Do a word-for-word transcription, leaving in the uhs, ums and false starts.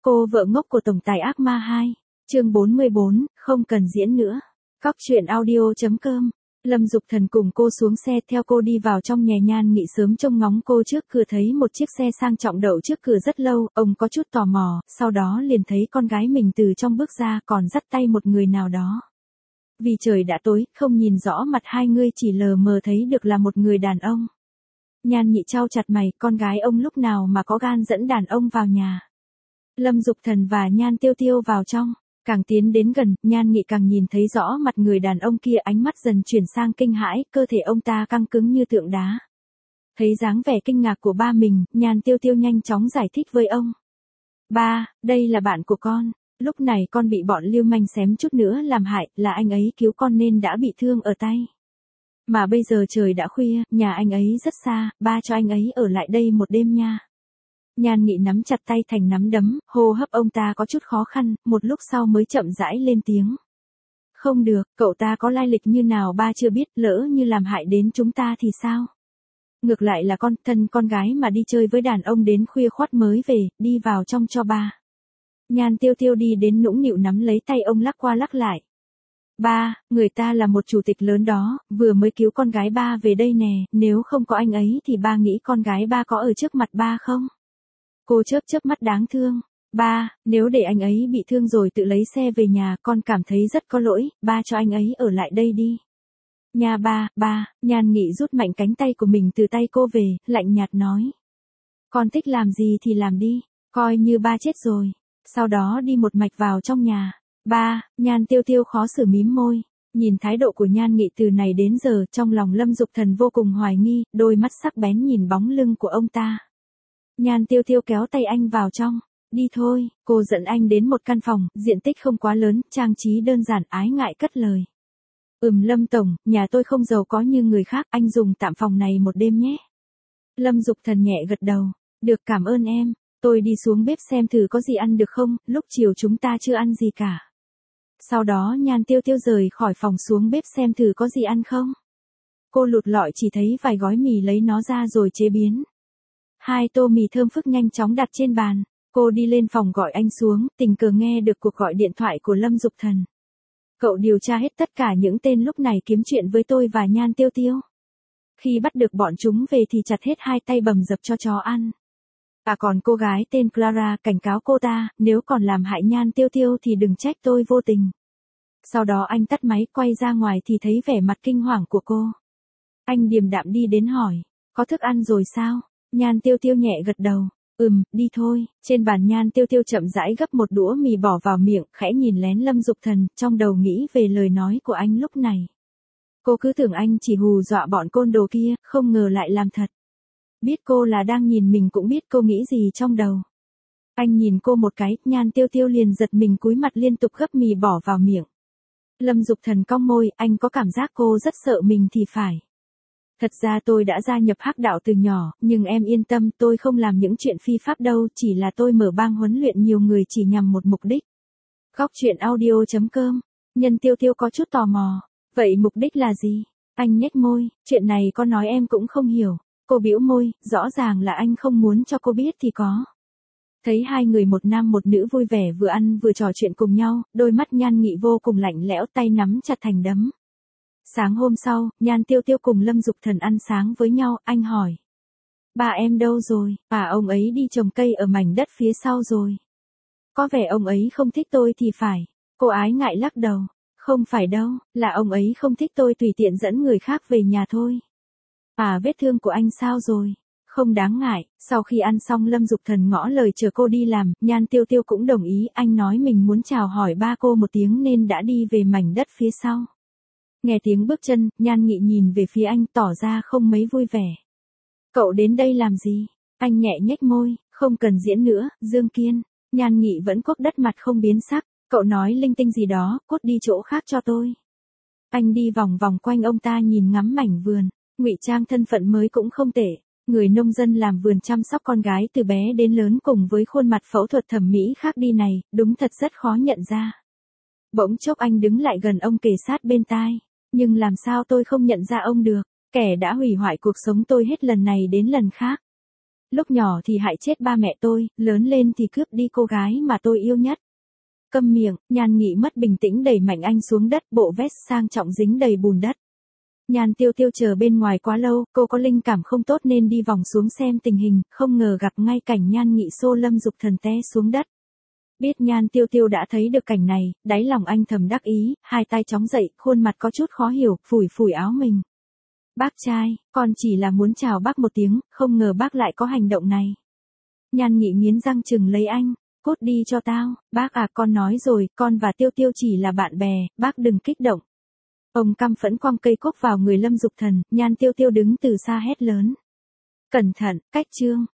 Cô vợ ngốc của tổng tài ác ma hai, chương bốn mươi bốn, không cần diễn nữa. Cóc truyện audio chấm com. Lâm Dục Thần cùng cô xuống xe theo cô đi vào trong nhà. Nhan Nghị sớm trông ngóng cô trước cửa, thấy một chiếc xe sang trọng đậu trước cửa rất lâu, ông có chút tò mò, sau đó liền thấy con gái mình từ trong bước ra còn dắt tay một người nào đó. Vì trời đã tối, không nhìn rõ mặt hai người, chỉ lờ mờ thấy được là một người đàn ông. Nhan Nghị chau chặt mày, con gái ông lúc nào mà có gan dẫn đàn ông vào nhà. Lâm Dục Thần và Nhan Tiêu Tiêu vào trong, càng tiến đến gần, Nhan Nghị càng nhìn thấy rõ mặt người đàn ông kia, ánh mắt dần chuyển sang kinh hãi, cơ thể ông ta căng cứng như tượng đá. Thấy dáng vẻ kinh ngạc của ba mình, Nhan Tiêu Tiêu nhanh chóng giải thích với ông. Ba, đây là bạn của con, lúc này con bị bọn lưu manh xém chút nữa làm hại, là anh ấy cứu con nên đã bị thương ở tay. Mà bây giờ trời đã khuya, nhà anh ấy rất xa, ba cho anh ấy ở lại đây một đêm nha. Nhan Nghị nắm chặt tay thành nắm đấm, hô hấp ông ta có chút khó khăn, một lúc sau mới chậm rãi lên tiếng. Không được, cậu ta có lai lịch như nào ba chưa biết, lỡ như làm hại đến chúng ta thì sao? Ngược lại là con, thân con gái mà đi chơi với đàn ông đến khuya khoắt mới về, đi vào trong cho ba. Nhan Tiêu Tiêu đi đến nũng nịu nắm lấy tay ông lắc qua lắc lại. Ba, người ta là một chủ tịch lớn đó, vừa mới cứu con gái ba về đây nè, nếu không có anh ấy thì ba nghĩ con gái ba có ở trước mặt ba không? Cô chớp chớp mắt đáng thương. Ba, nếu để anh ấy bị thương rồi tự lấy xe về nhà, con cảm thấy rất có lỗi, ba cho anh ấy ở lại đây đi. Nhà ba, ba, Nhan Nghị rút mạnh cánh tay của mình từ tay cô về, lạnh nhạt nói. Con thích làm gì thì làm đi, coi như ba chết rồi. Sau đó đi một mạch vào trong nhà. Ba, Nhan Tiêu Tiêu khó xử mím môi. Nhìn thái độ của Nhan Nghị từ này đến giờ, trong lòng Lâm Dục Thần vô cùng hoài nghi, đôi mắt sắc bén nhìn bóng lưng của ông ta. Nhan Tiêu Tiêu kéo tay anh vào trong. Đi thôi, cô dẫn anh đến một căn phòng, diện tích không quá lớn, trang trí đơn giản, ái ngại cất lời. Ừm Lâm Tổng, nhà tôi không giàu có như người khác, anh dùng tạm phòng này một đêm nhé. Lâm Dục Thần nhẹ gật đầu. Được, cảm ơn em, tôi đi xuống bếp xem thử có gì ăn được không, lúc chiều chúng ta chưa ăn gì cả. Sau đó Nhan Tiêu Tiêu rời khỏi phòng xuống bếp xem thử có gì ăn không. Cô lụt lọi chỉ thấy vài gói mì, lấy nó ra rồi chế biến. Hai tô mì thơm phức nhanh chóng đặt trên bàn. Cô đi lên phòng gọi anh xuống, tình cờ nghe được cuộc gọi điện thoại của Lâm Dục Thần. Cậu điều tra hết tất cả những tên lúc này kiếm chuyện với tôi và Nhan Tiêu Tiêu. Khi bắt được bọn chúng về thì chặt hết hai tay bầm dập cho chó ăn. À còn cô gái tên Clara, cảnh cáo cô ta, nếu còn làm hại Nhan Tiêu Tiêu thì đừng trách tôi vô tình. Sau đó anh tắt máy quay ra ngoài thì thấy vẻ mặt kinh hoàng của cô. Anh điềm đạm đi đến hỏi, có thức ăn rồi sao? Nhan Tiêu Tiêu nhẹ gật đầu. Ừm, đi thôi. Trên bàn Nhan Tiêu Tiêu chậm rãi gấp một đũa mì bỏ vào miệng, khẽ nhìn lén Lâm Dục Thần, trong đầu nghĩ về lời nói của anh lúc này. Cô cứ tưởng anh chỉ hù dọa bọn côn đồ kia, không ngờ lại làm thật. Biết cô là đang nhìn mình cũng biết cô nghĩ gì trong đầu. Anh nhìn cô một cái, Nhan Tiêu Tiêu liền giật mình cúi mặt liên tục gấp mì bỏ vào miệng. Lâm Dục Thần cong môi, anh có cảm giác cô rất sợ mình thì phải. Thật ra tôi đã gia nhập hắc đạo từ nhỏ, nhưng em yên tâm, tôi không làm những chuyện phi pháp đâu, chỉ là tôi mở bang huấn luyện nhiều người chỉ nhằm một mục đích. Cóc truyện audio chấm com. Nhân Tiêu Tiêu có chút tò mò. Vậy mục đích là gì? Anh nhếch môi, chuyện này có nói em cũng không hiểu. Cô bĩu môi, rõ ràng là anh không muốn cho cô biết thì có. Thấy hai người một nam một nữ vui vẻ vừa ăn vừa trò chuyện cùng nhau, đôi mắt Nhan Nghị vô cùng lạnh lẽo, tay nắm chặt thành đấm. Sáng hôm sau, Nhan Tiêu Tiêu cùng Lâm Dục Thần ăn sáng với nhau, anh hỏi. Bà em đâu rồi? À ông ấy đi trồng cây ở mảnh đất phía sau rồi. Có vẻ ông ấy không thích tôi thì phải. Cô ái ngại lắc đầu. Không phải đâu, là ông ấy không thích tôi tùy tiện dẫn người khác về nhà thôi. À vết thương của anh sao rồi? Không đáng ngại. Sau khi ăn xong Lâm Dục Thần ngỏ lời chờ cô đi làm, Nhan Tiêu Tiêu cũng đồng ý, anh nói mình muốn chào hỏi ba cô một tiếng nên đã đi về mảnh đất phía sau. Nghe tiếng bước chân, Nhan Nghị nhìn về phía anh tỏ ra không mấy vui vẻ. Cậu đến đây làm gì? Anh nhẹ nhếch môi, không cần diễn nữa, Dương Kiên. Nhan Nghị vẫn cốt đất mặt không biến sắc, cậu nói linh tinh gì đó, cốt đi chỗ khác cho tôi. Anh đi vòng vòng quanh ông ta nhìn ngắm mảnh vườn, ngụy trang thân phận mới cũng không tệ. Người nông dân làm vườn chăm sóc con gái từ bé đến lớn cùng với khuôn mặt phẫu thuật thẩm mỹ khác đi này, đúng thật rất khó nhận ra. Bỗng chốc anh đứng lại gần ông kề sát bên tai. Nhưng làm sao tôi không nhận ra ông được, kẻ đã hủy hoại cuộc sống tôi hết lần này đến lần khác. Lúc nhỏ thì hại chết ba mẹ tôi, lớn lên thì cướp đi cô gái mà tôi yêu nhất. Câm miệng, Nhan Nghị mất bình tĩnh đẩy Mạnh Anh xuống đất, bộ vest sang trọng dính đầy bùn đất. Nhan Tiêu Tiêu chờ bên ngoài quá lâu, cô có linh cảm không tốt nên đi vòng xuống xem tình hình, không ngờ gặp ngay cảnh Nhan Nghị xô Lâm Dục Thần té xuống đất. Biết Nhan Tiêu Tiêu đã thấy được cảnh này, đáy lòng anh thầm đắc ý, hai tay chóng dậy, khuôn mặt có chút khó hiểu, phủi phủi áo mình. Bác trai, con chỉ là muốn chào bác một tiếng, không ngờ bác lại có hành động này. Nhan Nghị nghiến răng chừng lấy anh, cút đi cho tao, bác à con nói rồi, con và Tiêu Tiêu chỉ là bạn bè, bác đừng kích động. Ông căm phẫn quăng cây cốc vào người Lâm Dục Thần, Nhan Tiêu Tiêu đứng từ xa hét lớn. Cẩn thận, cách trương.